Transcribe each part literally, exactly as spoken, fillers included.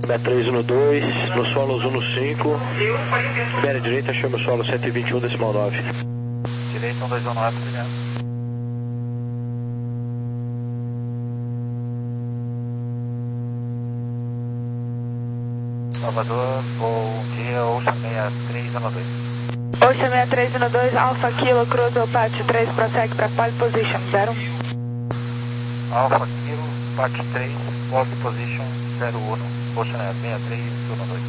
sete três um dois, no solo um cinco, beira direita, chama o solo cento e vinte e um, decimal nove. Direita um dois um nove, obrigado. Salvador, bom dia, Ocean seis três um dois. Ocean seis três um dois, Alpha Kilo, Cruise Patch três, prossegue para pole position, zero um. Alpha Kilo, Patch três, pole position zero um, Ocean seis três um dois.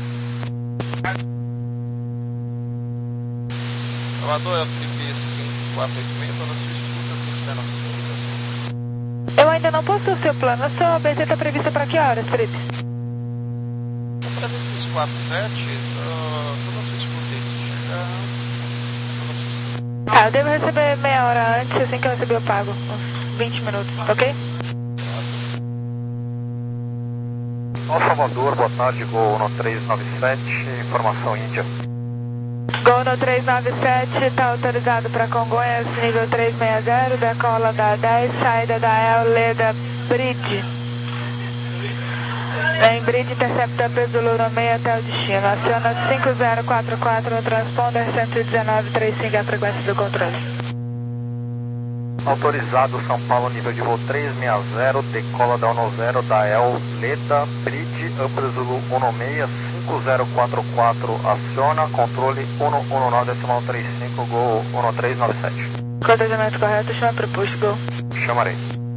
Salvador, é o T P cinco quatro oito seis, estou na sua escuta, se tiver nossa comunicação. Eu ainda não posso o seu plano, a sua B T está prevista para que horas, Felipe? Para três quatro sete, estou na sua escuta, se chegar... Ah, eu devo receber meia hora antes, assim que eu receber eu pago, uns vinte minutos, ok? Bom, Salvador, boa tarde, Gol no três nove sete, informação Índia. Gol no três nove sete, está autorizado para Congonhas, nível três seis zero, decola da dez, saída da El Leda Bridge. Em Bridge, intercepta peso Lula seis até o destino. Aciona cinco zero quatro quatro no transponder cento e dezenove trinta e cinco, a frequência do controle. Autorizado São Paulo, nível de voo três seis zero, decola da um zero da El Leda Bridge, Upper Zulu um seis, cinco zero quatro quatro, aciona, controle um um nove, decimal trinta e cinco, Gol um três nove sete. Codejamento correto, chama para push, Gol. Chamarei.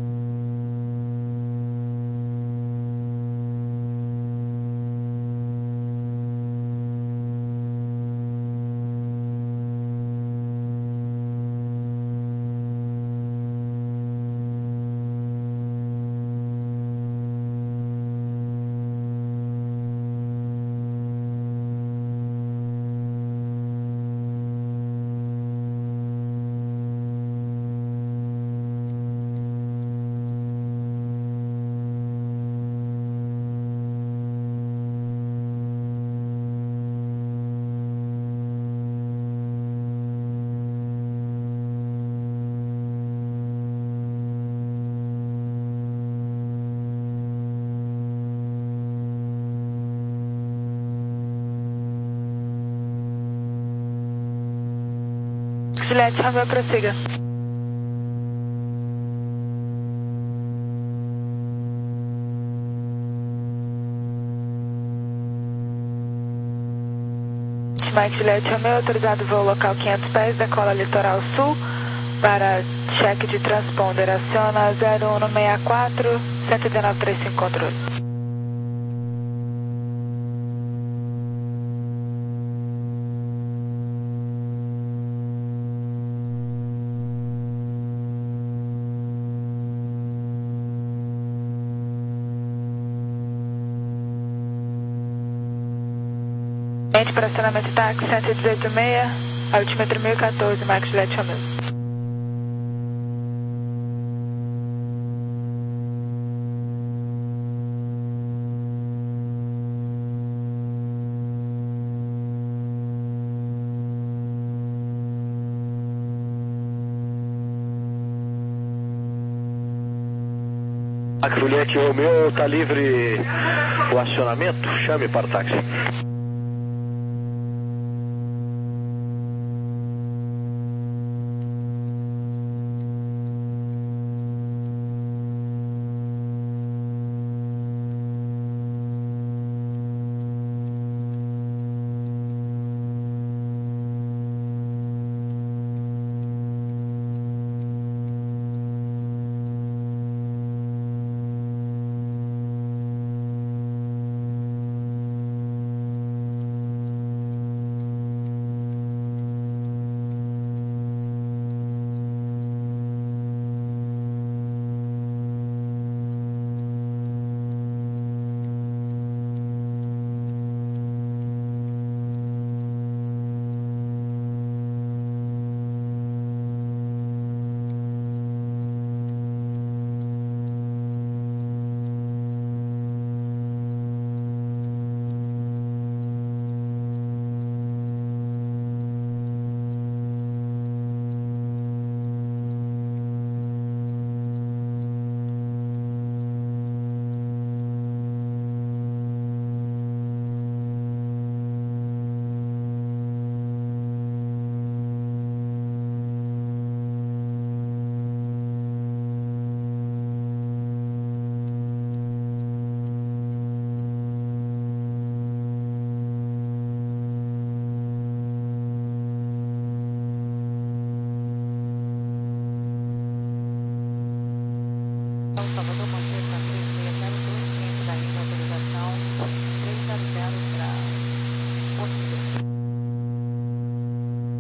Juliette, Romeo, prossiga. Mike Juliette, Romeo, autorizado voo local quinhentos pés, decola litoral sul para cheque de transponder, aciona zero um seis quatro, cento e dezenove trinta e cinco, controle. Para acionamento táxi cento e dezoito seis, altímetro mil e quatorze, Mike Juliette Romeo. Mike Juliette Romeo, está livre o acionamento? Chame para o táxi.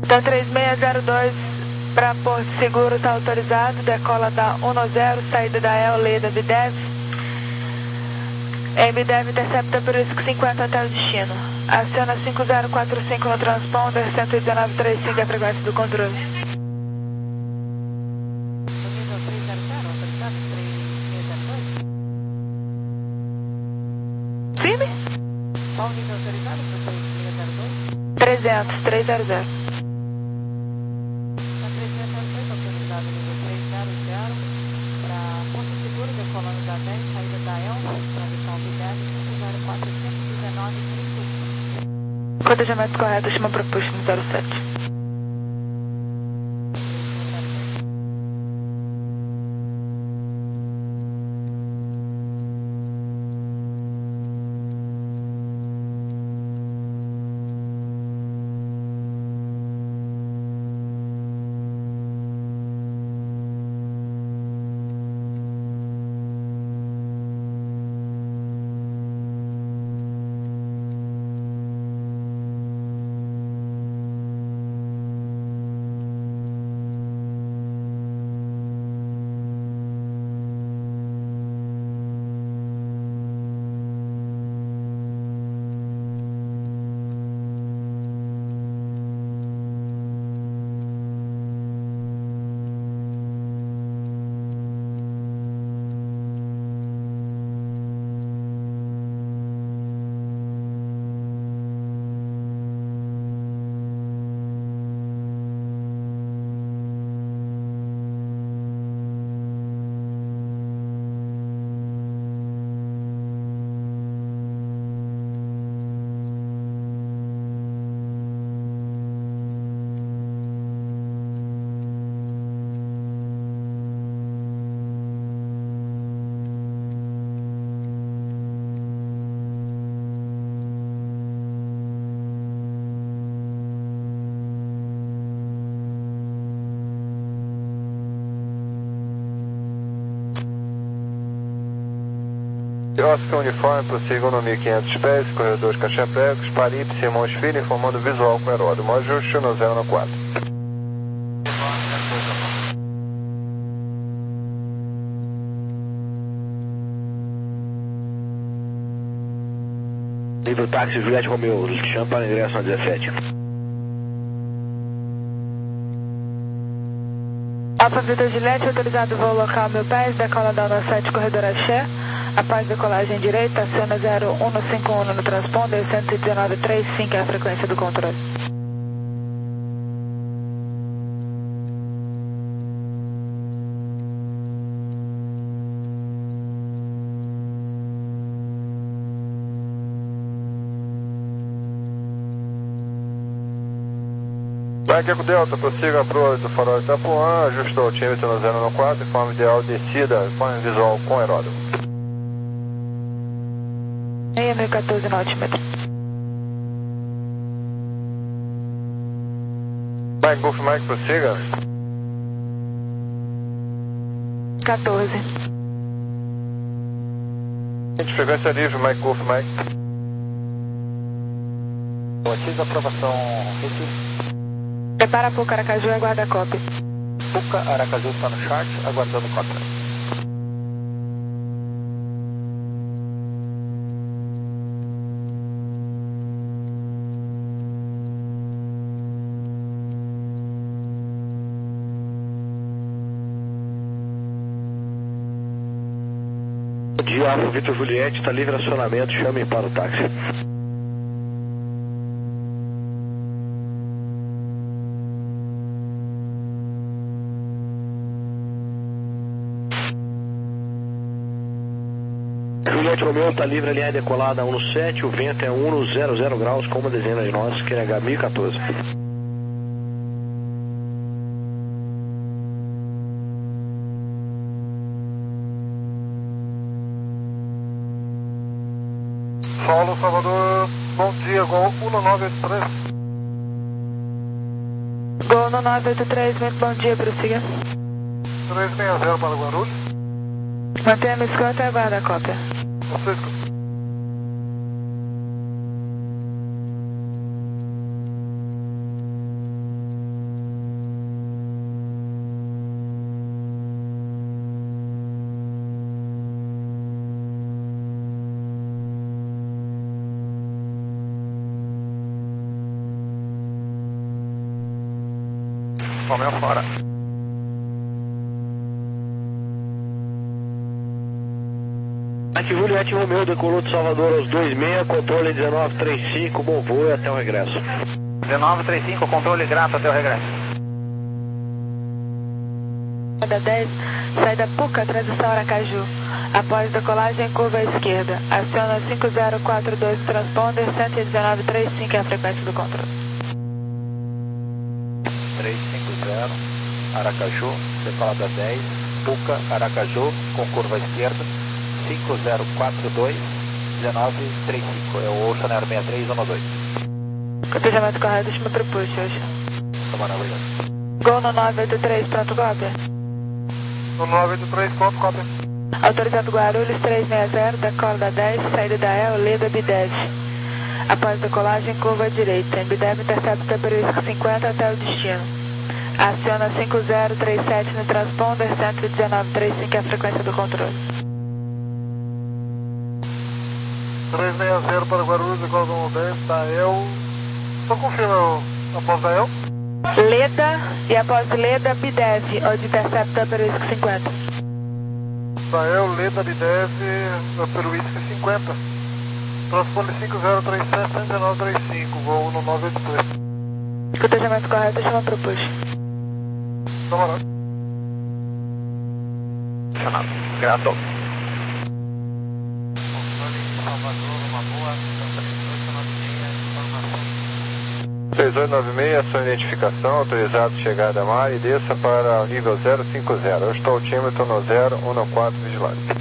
Então três seis zero dois para Porto Seguro, está autorizado, decola da um zero, saída da El, Leda, Bidev. Em Bidev, intercepta por isso cinquenta até o destino. Aciona cinco zero quatro cinco no transponder, cento e dezenove vírgula trinta e cinco é a frequência do controle. Firme? Qual o nível autorizado para três seis zero dois? trezentos, trezentos. Para três seis zero dois, autorizado nível três zero zero, para Porto Seguro, decolando da dez, saída da El, tradição Bidev, cinco zero quatro cinco, dezenove trinta e cinco. Codejamento correto, chama para push no zero sete. Oscar Uniforme, prossiga no mil e quinhentos pés, corredor Cachapecos, Paripe, Simões Filho, informando visual com aeródromo. Ajuste no zero quatro. Nível táxi Juliette Romeo, chama para ingresso na dezessete. Alfa Vitor Juliette, autorizado voo local mil pés, decola da um sete, corredor Axé. Após decolagem direita, aciona zero um cinco um no transponder, cento e dezenove vírgula trinta e cinco é a frequência do controle. Mike Delta, prossiga a proa do farol de Itapuã, ajusta o altímetro no zero quatro, forma ideal, descida, forma visual com aeródromo. seis mil e quatorze no altímetro. Mike Golf Mike, prossiga. quatorze. Frequência livre, Mike Golf Mike. Batiza aprovação, Recife. Prepara Puca Aracaju e aguarda a cópia. Puca Aracaju está no chart, aguardando cópia. Bom dia, Alfa Vitor Juliette, está livre acionamento, chame para o táxi. Juliette Romeo está livre, alinhar decolada um sete, o vento é um zero zero graus com uma dezena de nós, Q N H mil e quatorze. Solo Salvador, bom dia, Gol um nove oito três. Gol um nove oito três, muito bom dia, prossiga. três seis zero para Guarulhos. Mantenha a escolta e aguarda a cópia. Francisco. Romeu fora. Mike Juliette Romeu decolou de Salvador aos dois seis, controle dezenove trinta e cinco, bom voo e até o regresso. dezenove trinta e cinco, controle grato até o regresso. Saída dez, saída Puca, transição Aracaju. Após decolagem, curva à esquerda. Aciona cinco zero quatro dois transponder, cento e dezenove trinta e cinco é a frequência do controle. três cinco zero, Aracaju, decolada dez, Puca, Aracaju, com curva à esquerda, cinco zero quatro dois, dezenove trinta e cinco, é o Ocean Air sessenta e três um dois. Cotejamento correto, último prepush hoje. Tomara, obrigado. Gol no nove oito três, pronto, cópia. No nove oito três, pronto, cópia. Autorizado Guarulhos trezentos e sessenta, decola da dez, saída da E L, Leda Bidev. Após decolagem, curva à direita. Em Bidev, intercepta período cinquenta até o destino. Aciona cinco zero três sete no transponder, cento e dezenove trinta e cinco é a frequência do controle. trezentos e sessenta para Guarulhos, decola do dez, da E L. Só confirma após da E L. Leda e após Leda, Bidev, onde intercepta período cinquenta. Israel, Leda, Bidev, pelo I C cinquenta. Transponder cinco zero três sete, cento e dezenove trinta e cinco, voo no nove oito três. Cotejamento correto, chama para o push. Camarada. Chamado. Grato. Controle de Salvador, uma boa, três oito nove seis, sua identificação, autorizado chegada a mar e desça para o nível zero cinco zero. Eu estou altímetro no zero um quatro, vigilante.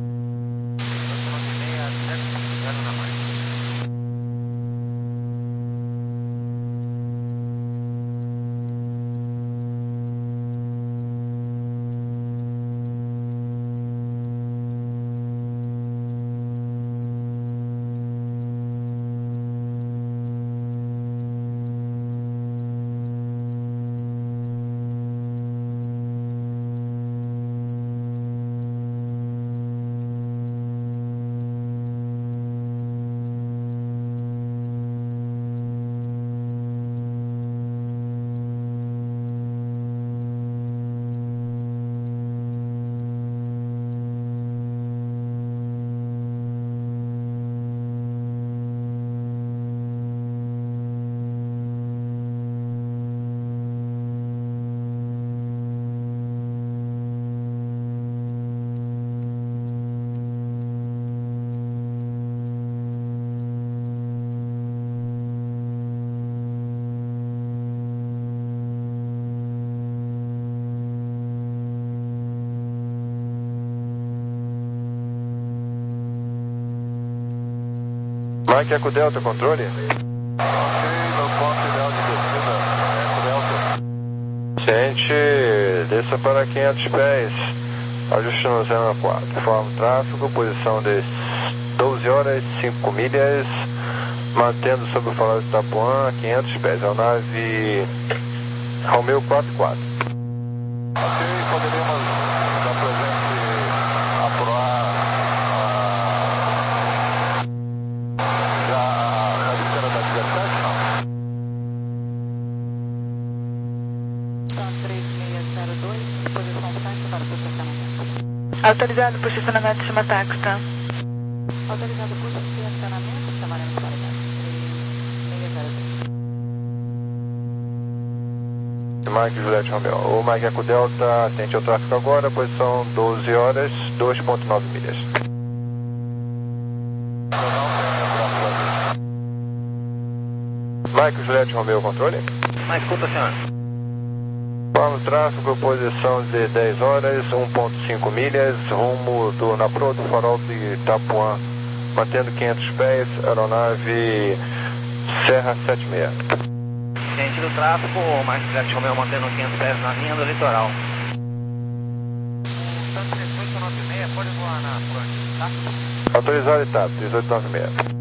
Mike Eco Delta, controle? Ok, no ponto ideal de descida, Eco Delta. Ciente, desça para quinhentos pés, ajuste no zero quatro. Forma o tráfego, posição de doze horas, cinco milhas, mantendo sobre o farol de Itapuã, quinhentos pés. É a nave Romeu quatro quatro. Ok, poderíamos dar presente aproar Autorizado por estacionamento de cima táxi, tá? Autorizado por estacionamento, chamaremos para cá. Mike Juliette Romeu. O Mike Eco Delta atende ao tráfego agora, posição doze horas, dois ponto nove milhas. Mike Juliette Romeu, controle? Na escuta, senhor. Forma o tráfego, posição de dez horas, um ponto cinco milhas, rumo do, na proa do farol de Itapuã, mantendo quinhentos pés, aeronave Serra setenta e seis. Ciente do tráfego, o Mike Juliette Romeu mantendo quinhentos pés na linha do litoral. O três oito nove seis pode voar na frente, tá? Autorizado e tá, três oito nove seis.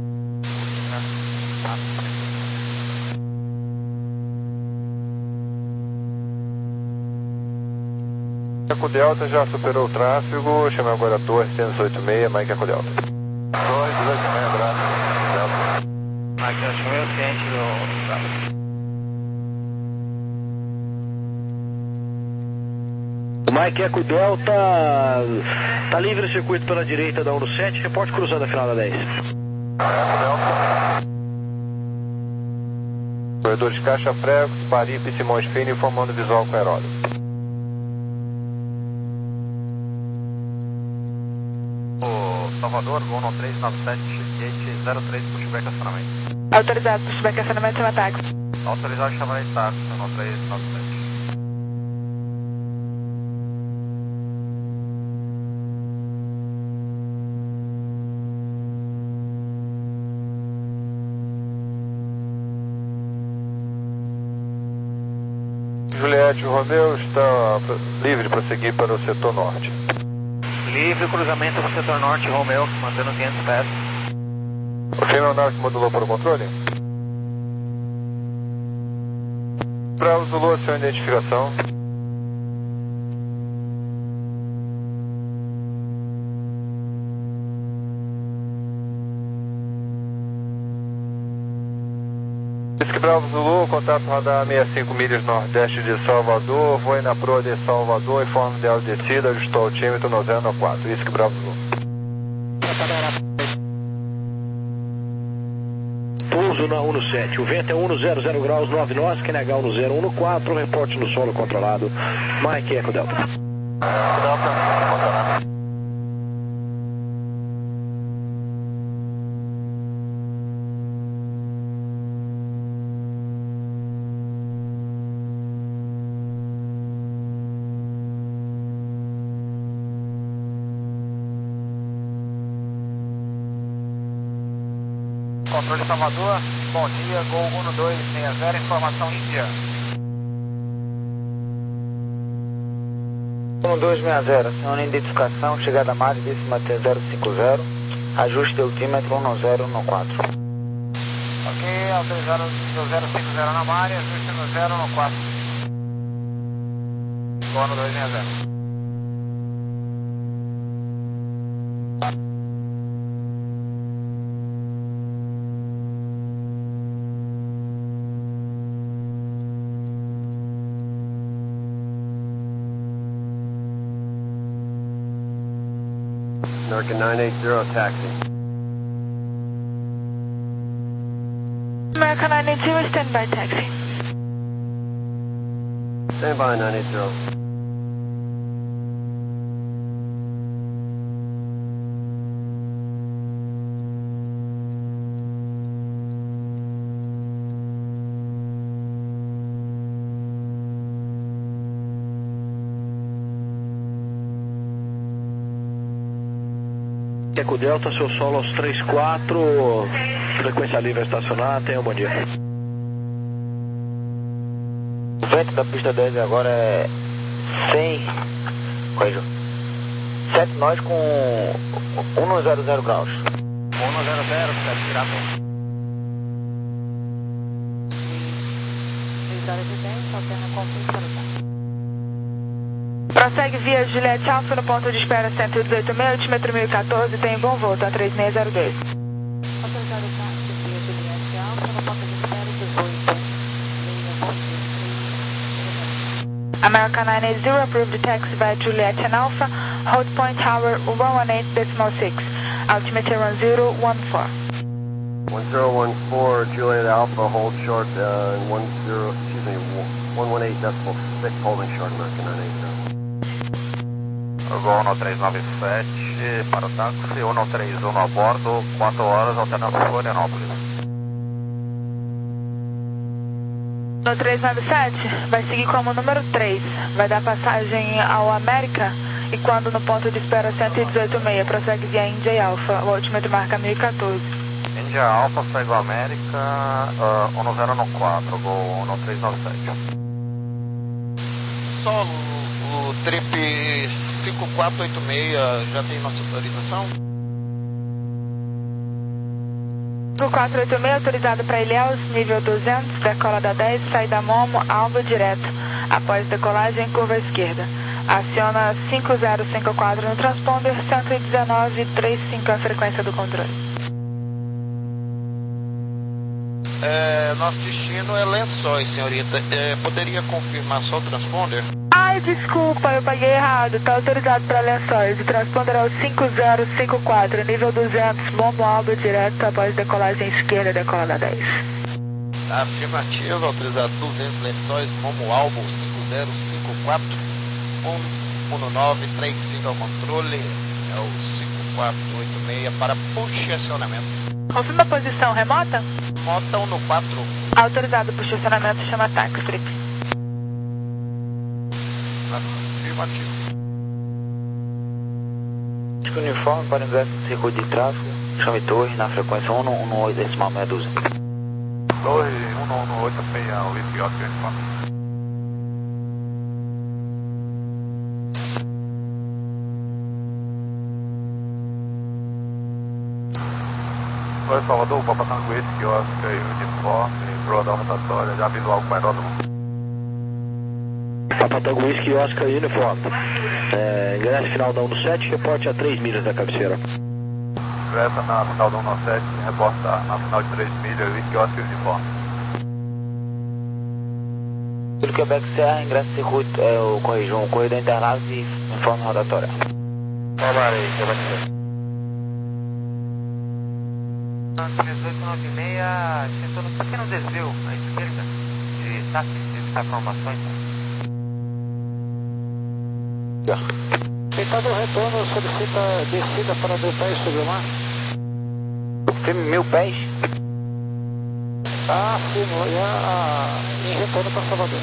Eco Delta já superou o tráfego, chama agora a torre cento e oitenta e seis, Mike Eco Delta. Torre cento e oitenta e seis, abraço, Delta. Mike Juliette Romeu, ciente do tráfego. Mike Eco Delta, tá livre o circuito pela direita da um sete, reporte cruzando a final da dez. Corredor de Caixa Pregos, Paripe e Simões Filho informando visual com aeróleo. Salvador, Gol um três nove sete, gate zero três, pushback acionamento. Autorizado, pushback acionamento, chama táxi. Autorizado, Chevrolet táxi, um três nove sete. Juliette Romeu está livre para seguir para o setor norte. Livre cruzamento para o setor norte, Romeu, mantendo quinhentos pés. Ok, meu nave modulou para o controle? Para o Zulu, a sua identificação. Whisky Bravo Zulu, contato radar sessenta e cinco milhas nordeste de Salvador, voe na proa de Salvador, informe de descida, ajustou o altímetro no zero quatro, Whisky Bravo Zulu. Pouso na um sete, o vento é um zero zero graus, nove nós, Q N H um zero um quatro, reporte no solo controlado, Mike Eco Delta. Delta, controlado. Controle Salvador, bom dia, Gol um dois seis zero, informação Índia. um dois seis zero, senhor, identificação, chegada a Mari, décima T zero cinco zero, ajuste altímetro um zero um quatro. Ok, autorizado no zero cinco zero na Mari, ajuste no zero um quatro. Gol um dois seis zero. American nine eight zero, taxi. American nine eight zero, stand by taxi. Stand by nine eight zero. Eco Delta, seu solo aos três quatro, frequência livre a estacionar, tenha um bom dia. O vento da pista dez agora é cem, coisa, sete nós com um zero zero graus. um zero zero, sete pirata. três horas e dez, alterna confins para o táxi. Prossegue via Juliette Alfa no ponto de espera cento e dezoito mil, altímetro mil e quatorze, tem bom voo, a três seis zero dois. Autorizado o táxi via Juliette Alfa no ponto de espera dezoito mil. American nine eight zero, approved taxi by Juliette and Alpha, hold point tower one one eight decimal six, altimeter one zero one four. one zero one four, Juliet Alpha, hold short, uh, one zero, excuse me, one one eight decimal six, holding short, American nine eight zero. Gol um três nove sete, para o táxi, um três um a bordo, quatro horas, alternando Florianópolis. No três nove sete, vai seguir como número três, vai dar passagem ao América e quando no ponto de espera cento e dezoito mil, prossegue via Índia e Alfa, o altímetro marca mil e quatorze. Índia Alfa, segue o América, uh, um zero um quatro, Gol um três nove sete. Solo, o trip cinco quatro oito seis já tem nossa autorização? cinco quatro oito seis, autorizado para Ilhéus, nível duzentos, decola da dez, saída Momo, alvo direto. Após decolagem, curva esquerda. Aciona cinco zero cinco quatro no transponder, cento e dezenove vírgula trinta e cinco a frequência do controle. É, nosso destino é Lençóis, senhorita. É, poderia confirmar só o transponder? Ai, desculpa, eu paguei errado. Tá autorizado para Lençóis. O transponder é o cinco zero cinco quatro, nível duzentos, bombo albo direto após decolagem esquerda, decolada dez. Afirmativo, autorizado duzentos Lençóis, bombo albo cinco zero cinco quatro, um um nove três cinco ao controle. É o cinco quatro oito seis para push e acionamento. Confirma a posição remota? Remota um no quatro. Autorizado para estacionamento, chama táxi, Felipe. Afirmativo. Uniforme para ingresso no circuito de tráfego, chame torre na frequência um um oito decimal meia dúzia. Torre um um oito seis, Whisky Oscar Uniforme. Oi, Salvador, Papa Tango Whisky Oscar Uniforme, proa da rotatória, já visual com aeródromo. Papa Tango Whisky Oscar Uniforme. É, ingresso final da um sete, reporte a três milhas da cabeceira. Ingressa na final da um sete, reporta na final de três milhas, Whisky Oscar Uniforme. Pelo Quebec Serra, ingresso no circuito, é o corrijo, um corredor Interlagos e informe rotatória. Tomarei, Quebec Serra. três oito nove seis, tentou um pequeno desvio à esquerda de táxi de informações. Tentado o retorno, solicita descida para mil pés sobre o mar. Firme mil pés? Ah, sim, já em retorno para Salvador.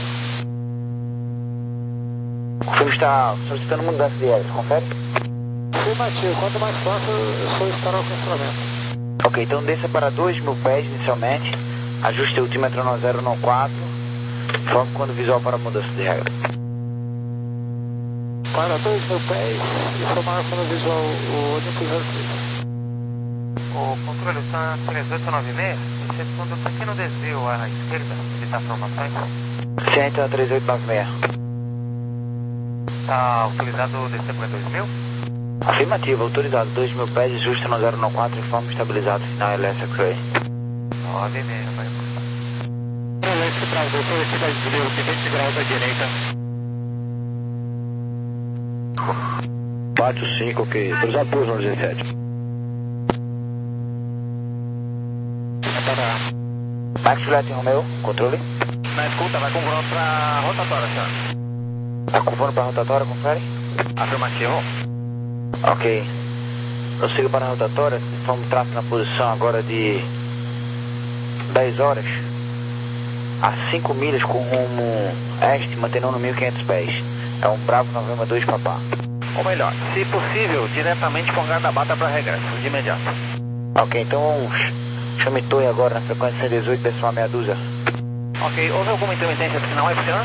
O filme está solicitando mudança de hélice, confere? Afirmativo, quanto mais fácil solicitar o cancelamento. Ok, então desça para dois mil pés inicialmente, ajuste o altímetro no zero no quatro, informe quando visual para mudança de regra. Para dois mil pés, informar quando visual o único zero três. O controle está três oito nove seis, excetuando um pequeno desvio à esquerda de informações. Sim, então três oito nove seis. Está autorizado o descer para dois mil? Afirmativo, autorizado dois mil pés, ajuste no zero no quatro, informe estabilizado, final L S X-Ray. nove e meia, vai passar. L S para doutor, cidade de Deus, vinte graus à direita. quatro cinco, ok. Autorizado por no dezessete. Max Juliette Romeo, controle. Na escuta, vai com voando para rotatória, senhor. Tá com voando para rotatória, confere? Afirmativo. Ok. Prossiga para a rotatória, informe o tráfego na posição agora de dez horas, a cinco milhas com rumo este, mantendo no mil e quinhentos pés. É um Bravo November dois Papá. Ou melhor, se possível, diretamente com Guarda-Bata para regresso, de imediato. Ok, então chame torre agora na frequência cento e dezoito decimal meia dúzia. Ok, houve alguma intermitência do sinal aí, senhor?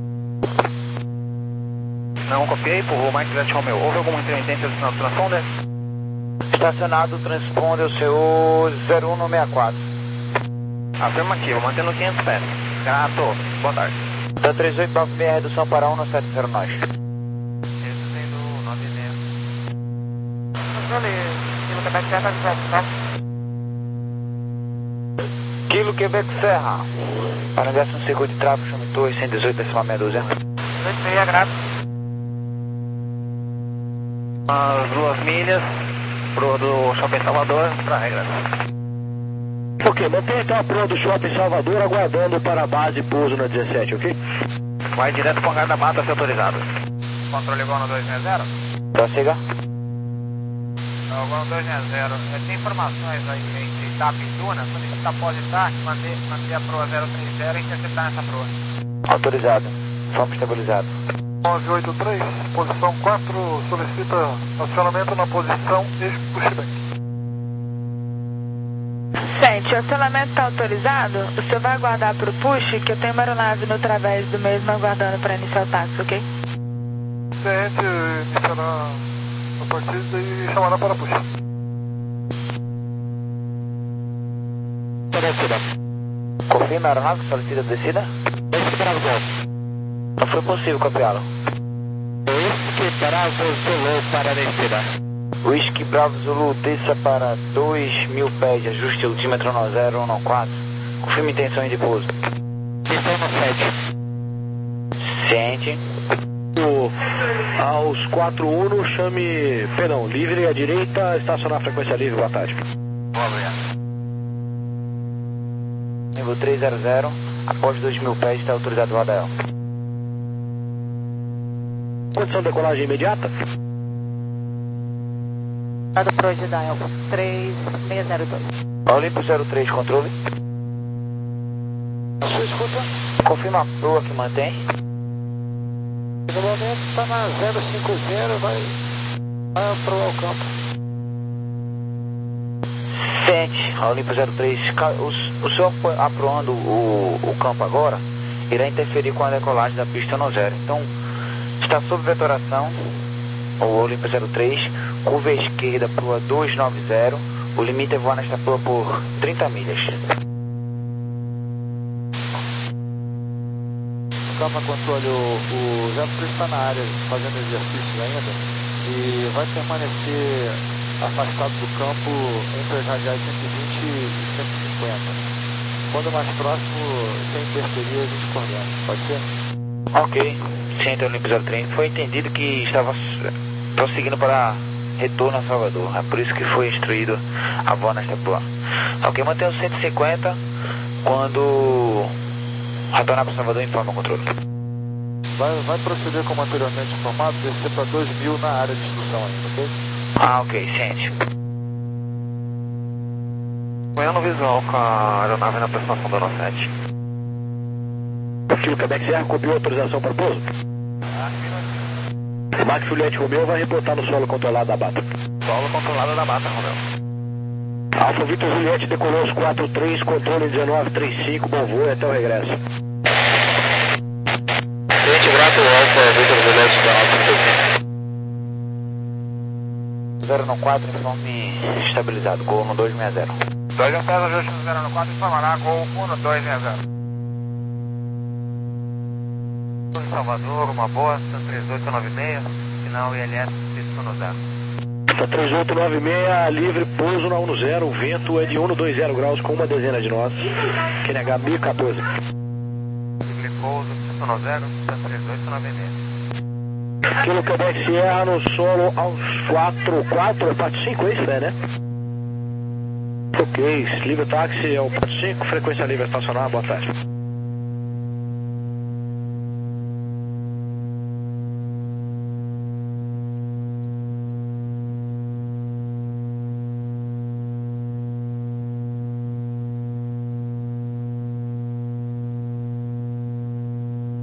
Não copiei, por favor, Mike Juliette Romeo. Houve alguma intermitência do sinal do transponder? Estacionado o transponder, o seu zero um seis quatro. Afirmativo, mantendo quinhentos pés. Grato, boa tarde. Da três oito nove seis, redução para um no sete zero nós. Reduzindo nove e meia. Controle, Kilo Quebec Serra, tá? Kilo Quebec Serra. Para ingresso no circuito de tráfego, chame torre cento e dezoito decimal meia dúzia. oito e meia, grato. As duas milhas pro do Shopping Salvador para regresso. Ok, mantenha então a proa do Shopping Salvador aguardando para a base e pouso na dezessete, ok? Vai direto com a Guarda-Mata, se autorizado. Controle igual no dois seis zero? Prossiga. Igual no dois seis zero. Tem informações aí entre T A P e Duna, solicita após T A P, manter, manter a proa zero três zero e interceptar essa proa. Autorizado. Informe estabilizado. nove oito três, posição quatro, solicita acionamento na posição ex-pushback. Sente, o acionamento está autorizado? O senhor vai aguardar para o push, que eu tenho uma aeronave no través do mesmo aguardando para iniciar o táxi, ok? Ciente, iniciará a partida e chamará para push. Confirma a aeronave que solicita a descida? Não foi possível copiá-lo. Whisky Bravo Zulu para a descida. Whisky Bravo Zulu, desça para dois mil pés, ajuste o altímetro no zero um quatro, Confirma intenção de pouso. Então no sete. Ciente. O, aos quatro uno, chame, perdão, livre à direita, estacionar a frequência livre, boa tarde. Obrigado. Nível trezentos, após dois mil pés está autorizado o Adael. Condição de decolagem imediata? Dado para hoje, Dial três seis zero dois. Olimpo zero três, controle. Sua escuta? Confirma a proa que mantém. No momento está na zero cinco zero, vai, vai para o campo. Ciente, Olimpo zero três. O, o senhor aproando o, o campo agora, irá interferir com a decolagem da pista no zero. Então, está sob vetoração, o Olimpo zero três, curva à esquerda, proa duzentos e noventa, o limite é voar nesta proa por trinta milhas. Calma, controle, o, o zero três está na área fazendo exercícios ainda e vai permanecer afastado do campo entre as radiais cento e vinte e cento e cinquenta. Quando mais próximo, sem interferir, a gente coordena. Pode ser? Ok, Ciente Olimpo zero três. Foi entendido que estava prosseguindo para retorno a Salvador. É por isso que foi instruído a voar nesta proa. Ok, mantenha o cento e cinquenta. Quando retornar para Salvador, informa o controle. Vai, vai proceder como anteriormente informado, descer para dois mil na área de instrução ainda, ok? Ah, ok, ciente. Amanhã no visual com a aeronave na aproximação da nove sete. Kilo Quebec Sierra, copiou a autorização para pouso? O Max Juliette Romeo vai reportar no solo controlado da Bata. Solo controlado da Bata, Romeo. Alfa Vitor Juliette decolou os quatro três, controle dezenove trinta e cinco, bom voo e até o regresso. Ciente grato, Alfa Vitor Juliette dezenove trinta e cinco. zero nove quatro, informe estabilizado, Gol no dois seis zero. dois um zero, ajuste no zero nove quatro, informará Gol um dois seis zero. Em Salvador, uma boa, três oito nove seis, final I L S seis um zero. três oito nove seis, livre, pouso na um zero, o vento é de cento e vinte graus com uma dezena de nós, Q N H mil e quatorze. Livre, pouso, seis um zero, três oito nove seis. Kilo Quebec Sierra no solo aos quatro quatro, parte cinco, é isso, é, né? Ok, livre táxi é o parte cinco, frequência livre estacionar, boa tarde.